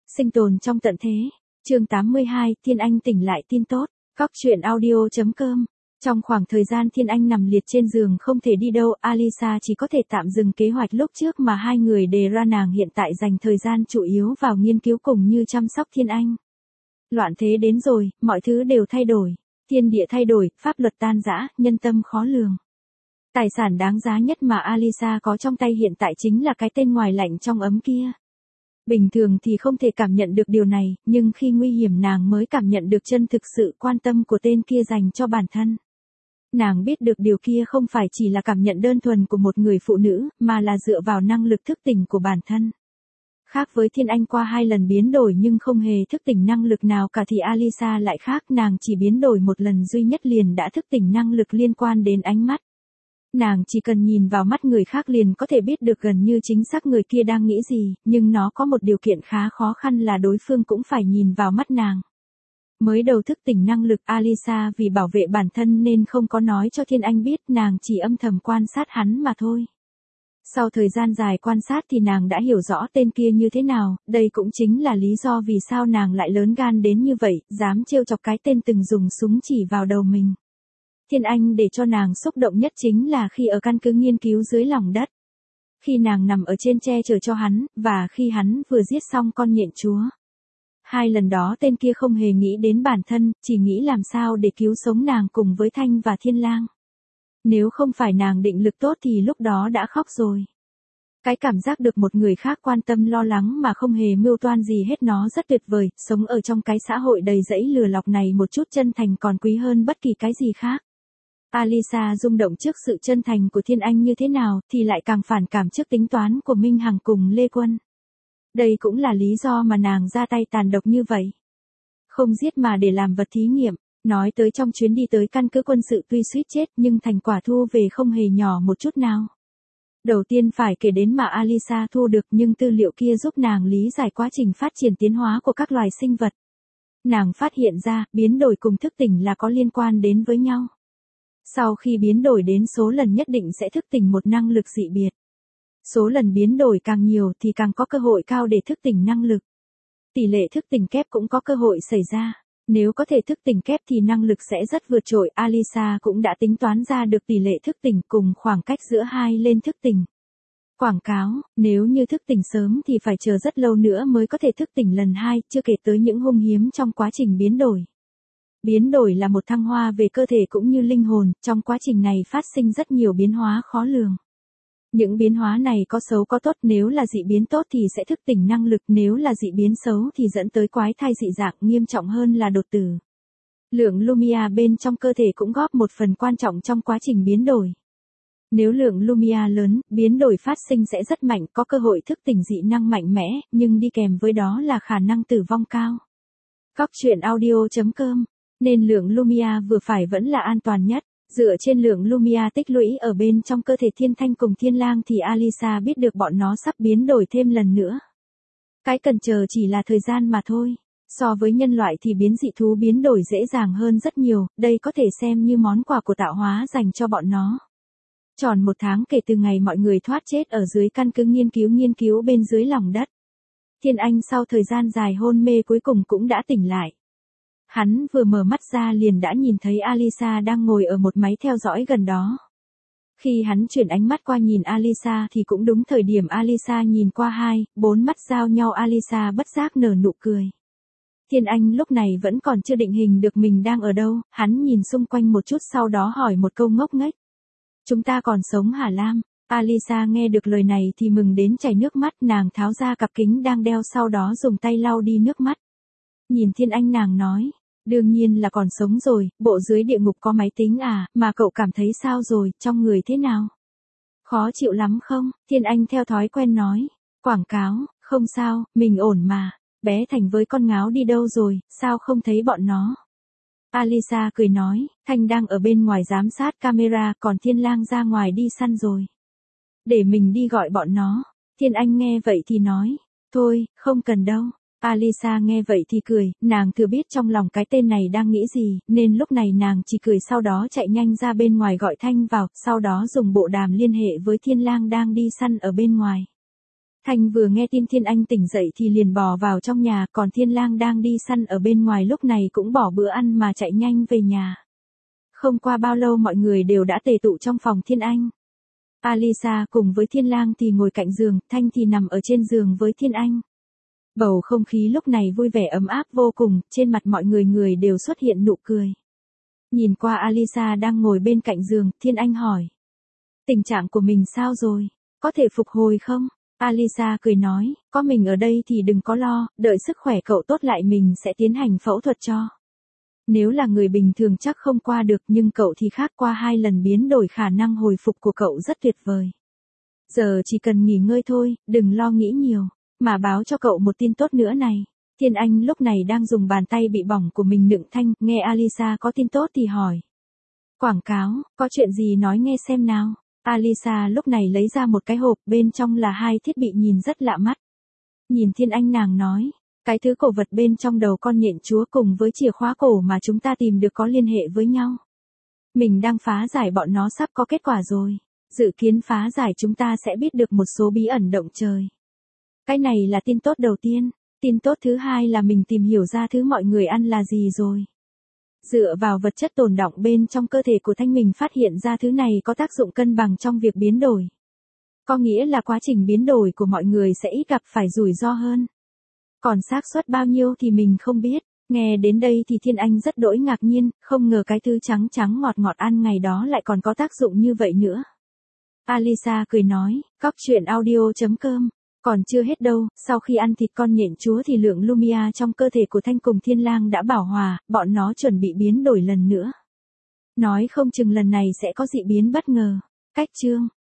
Sinh tồn trong tận thế. Chương 82, Thiên Anh tỉnh lại tin tốt. Cóc truyện audio.com. Trong khoảng thời gian Thiên Anh nằm liệt trên giường không thể đi đâu, Alisa chỉ có thể tạm dừng kế hoạch lúc trước mà hai người đề ra. Nàng hiện tại dành thời gian chủ yếu vào nghiên cứu cùng như chăm sóc Thiên Anh. Loạn thế đến rồi, mọi thứ đều thay đổi. Thiên địa thay đổi, pháp luật tan rã, nhân tâm khó lường. Tài sản đáng giá nhất mà Alisa có trong tay hiện tại chính là cái tên ngoài lạnh trong ấm kia. Bình thường thì không thể cảm nhận được điều này, nhưng khi nguy hiểm nàng mới cảm nhận được chân thực sự quan tâm của tên kia dành cho bản thân. Nàng biết được điều kia không phải chỉ là cảm nhận đơn thuần của một người phụ nữ, mà là dựa vào năng lực thức tỉnh của bản thân. Khác với Thiên Anh qua 2 lần biến đổi nhưng không hề thức tỉnh năng lực nào cả thì Alisa lại khác, nàng chỉ biến đổi một lần duy nhất liền đã thức tỉnh năng lực liên quan đến ánh mắt. Nàng chỉ cần nhìn vào mắt người khác liền có thể biết được gần như chính xác người kia đang nghĩ gì, nhưng nó có một điều kiện khá khó khăn là đối phương cũng phải nhìn vào mắt nàng. Mới đầu thức tỉnh năng lực, Alisa vì bảo vệ bản thân nên không có nói cho Thiên Anh biết, nàng chỉ âm thầm quan sát hắn mà thôi. Sau thời gian dài quan sát thì nàng đã hiểu rõ tên kia như thế nào, đây cũng chính là lý do vì sao nàng lại lớn gan đến như vậy, dám trêu chọc cái tên từng dùng súng chỉ vào đầu mình. Thiên Anh để cho nàng xúc động nhất chính là khi ở căn cứ nghiên cứu dưới lòng đất. Khi nàng nằm ở trên che chở cho hắn, và khi hắn vừa giết xong con nhện chúa. 2 lần đó tên kia không hề nghĩ đến bản thân, chỉ nghĩ làm sao để cứu sống nàng cùng với Thanh và Thiên Lang. Nếu không phải nàng định lực tốt thì lúc đó đã khóc rồi. Cái cảm giác được một người khác quan tâm lo lắng mà không hề mưu toan gì hết nó rất tuyệt vời, sống ở trong cái xã hội đầy rẫy lừa lọc này một chút chân thành còn quý hơn bất kỳ cái gì khác. Alisa rung động trước sự chân thành của Thiên Anh như thế nào thì lại càng phản cảm trước tính toán của Minh Hằng cùng Lê Quân. Đây cũng là lý do mà nàng ra tay tàn độc như vậy. Không giết mà để làm vật thí nghiệm. Nói tới trong chuyến đi tới căn cứ quân sự tuy suýt chết nhưng thành quả thu về không hề nhỏ một chút nào. Đầu tiên phải kể đến mà Alisa thu được nhưng tư liệu kia giúp nàng lý giải quá trình phát triển tiến hóa của các loài sinh vật. Nàng phát hiện ra biến đổi cùng thức tỉnh là có liên quan đến với nhau. Sau khi biến đổi đến số lần nhất định sẽ thức tỉnh một năng lực dị biệt. Số lần biến đổi càng nhiều thì càng có cơ hội cao để thức tỉnh năng lực. Tỷ lệ thức tỉnh kép cũng có cơ hội xảy ra. Nếu có thể thức tỉnh kép thì năng lực sẽ rất vượt trội. Alisa cũng đã tính toán ra được tỷ lệ thức tỉnh cùng khoảng cách giữa hai lên thức tỉnh. Quảng cáo, nếu như thức tỉnh sớm thì phải chờ rất lâu nữa mới có thể thức tỉnh lần 2, chưa kể tới những hung hiếm trong quá trình biến đổi. Biến đổi là một thăng hoa về cơ thể cũng như linh hồn, trong quá trình này phát sinh rất nhiều biến hóa khó lường. Những biến hóa này có xấu có tốt, nếu là dị biến tốt thì sẽ thức tỉnh năng lực, nếu là dị biến xấu thì dẫn tới quái thai dị dạng, nghiêm trọng hơn là đột tử. Lượng Lumia bên trong cơ thể cũng góp một phần quan trọng trong quá trình biến đổi. Nếu lượng Lumia lớn, biến đổi phát sinh sẽ rất mạnh, có cơ hội thức tỉnh dị năng mạnh mẽ, nhưng đi kèm với đó là khả năng tử vong cao. Cóc truyện audio.com. Nên lượng Lumia vừa phải vẫn là an toàn nhất. Dựa trên lượng Lumia tích lũy ở bên trong cơ thể Thiên Thanh cùng Thiên Lang thì Alisa biết được bọn nó sắp biến đổi thêm lần nữa. Cái cần chờ chỉ là thời gian mà thôi. So với nhân loại thì biến dị thú biến đổi dễ dàng hơn rất nhiều, đây có thể xem như món quà của tạo hóa dành cho bọn nó. Tròn 1 tháng kể từ ngày mọi người thoát chết ở dưới căn cứ nghiên cứu bên dưới lòng đất. Thiên Anh sau thời gian dài hôn mê cuối cùng cũng đã tỉnh lại. Hắn vừa mở mắt ra liền đã nhìn thấy Alisa đang ngồi ở một máy theo dõi gần đó. Khi hắn chuyển ánh mắt qua nhìn Alisa thì cũng đúng thời điểm Alisa nhìn qua 4 mắt giao nhau, Alisa bất giác nở nụ cười. Thiên Anh lúc này vẫn còn chưa định hình được mình đang ở đâu, hắn nhìn xung quanh một chút sau đó hỏi một câu ngốc nghếch. Chúng ta còn sống hả Lam? Alisa nghe được lời này thì mừng đến chảy nước mắt, nàng tháo ra cặp kính đang đeo sau đó dùng tay lau đi nước mắt. Nhìn Thiên Anh nàng nói. Đương nhiên là còn sống rồi, bộ dưới địa ngục có máy tính à, mà cậu cảm thấy sao rồi, trong người thế nào? Khó chịu lắm không? Thiên Anh theo thói quen nói. Quảng cáo, không sao, mình ổn mà. Bé Thành với con ngáo đi đâu rồi, sao không thấy bọn nó? Alisa cười nói, Thanh đang ở bên ngoài giám sát camera, còn Thiên Lang ra ngoài đi săn rồi. Để mình đi gọi bọn nó. Thiên Anh nghe vậy thì nói, thôi, không cần đâu. Alisa nghe vậy thì cười, nàng thừa biết trong lòng cái tên này đang nghĩ gì, nên lúc này nàng chỉ cười sau đó chạy nhanh ra bên ngoài gọi Thanh vào, sau đó dùng bộ đàm liên hệ với Thiên Lang đang đi săn ở bên ngoài. Thanh vừa nghe tin Thiên Anh tỉnh dậy thì liền bò vào trong nhà, còn Thiên Lang đang đi săn ở bên ngoài lúc này cũng bỏ bữa ăn mà chạy nhanh về nhà. Không qua bao lâu mọi người đều đã tề tụ trong phòng Thiên Anh. Alisa cùng với Thiên Lang thì ngồi cạnh giường, Thanh thì nằm ở trên giường với Thiên Anh. Bầu không khí lúc này vui vẻ ấm áp vô cùng, trên mặt mọi người đều xuất hiện nụ cười. Nhìn qua Alisa đang ngồi bên cạnh giường, Thiên Anh hỏi. Tình trạng của mình sao rồi? Có thể phục hồi không? Alisa cười nói, có mình ở đây thì đừng có lo, đợi sức khỏe cậu tốt lại mình sẽ tiến hành phẫu thuật cho. Nếu là người bình thường chắc không qua được nhưng cậu thì khác, qua 2 lần biến đổi khả năng hồi phục của cậu rất tuyệt vời. Giờ chỉ cần nghỉ ngơi thôi, đừng lo nghĩ nhiều, mà báo cho cậu một tin tốt nữa này. Thiên Anh lúc này đang dùng bàn tay bị bỏng của mình nựng thanh, nghe Alisa có tin tốt thì hỏi. Quảng cáo, có chuyện gì nói nghe xem nào. Alisa lúc này lấy ra một cái hộp, bên trong là 2 thiết bị nhìn rất lạ mắt. Nhìn Thiên Anh nàng nói, cái thứ cổ vật bên trong đầu con nhện chúa cùng với chìa khóa cổ mà chúng ta tìm được có liên hệ với nhau. Mình đang phá giải bọn nó sắp có kết quả rồi. Dự kiến phá giải chúng ta sẽ biết được một số bí ẩn động trời. Cái này là tin tốt đầu tiên. Tin tốt thứ hai là mình tìm hiểu ra thứ mọi người ăn là gì rồi. Dựa vào vật chất tồn đọng bên trong cơ thể của Thanh mình phát hiện ra thứ này có tác dụng cân bằng trong việc biến đổi. Có nghĩa là quá trình biến đổi của mọi người sẽ ít gặp phải rủi ro hơn. Còn xác suất bao nhiêu thì mình không biết. Nghe đến đây thì Thiên Anh rất đỗi ngạc nhiên, không ngờ cái thứ trắng trắng ngọt ngọt ăn ngày đó lại còn có tác dụng như vậy nữa. Alisa cười nói, coctruyện.audio.com. Còn chưa hết đâu, sau khi ăn thịt con nhện chúa thì lượng Lumia trong cơ thể của Thanh cùng Thiên Lang đã bảo hòa, bọn nó chuẩn bị biến đổi lần nữa. Nói không chừng lần này sẽ có dị biến bất ngờ. Cách chương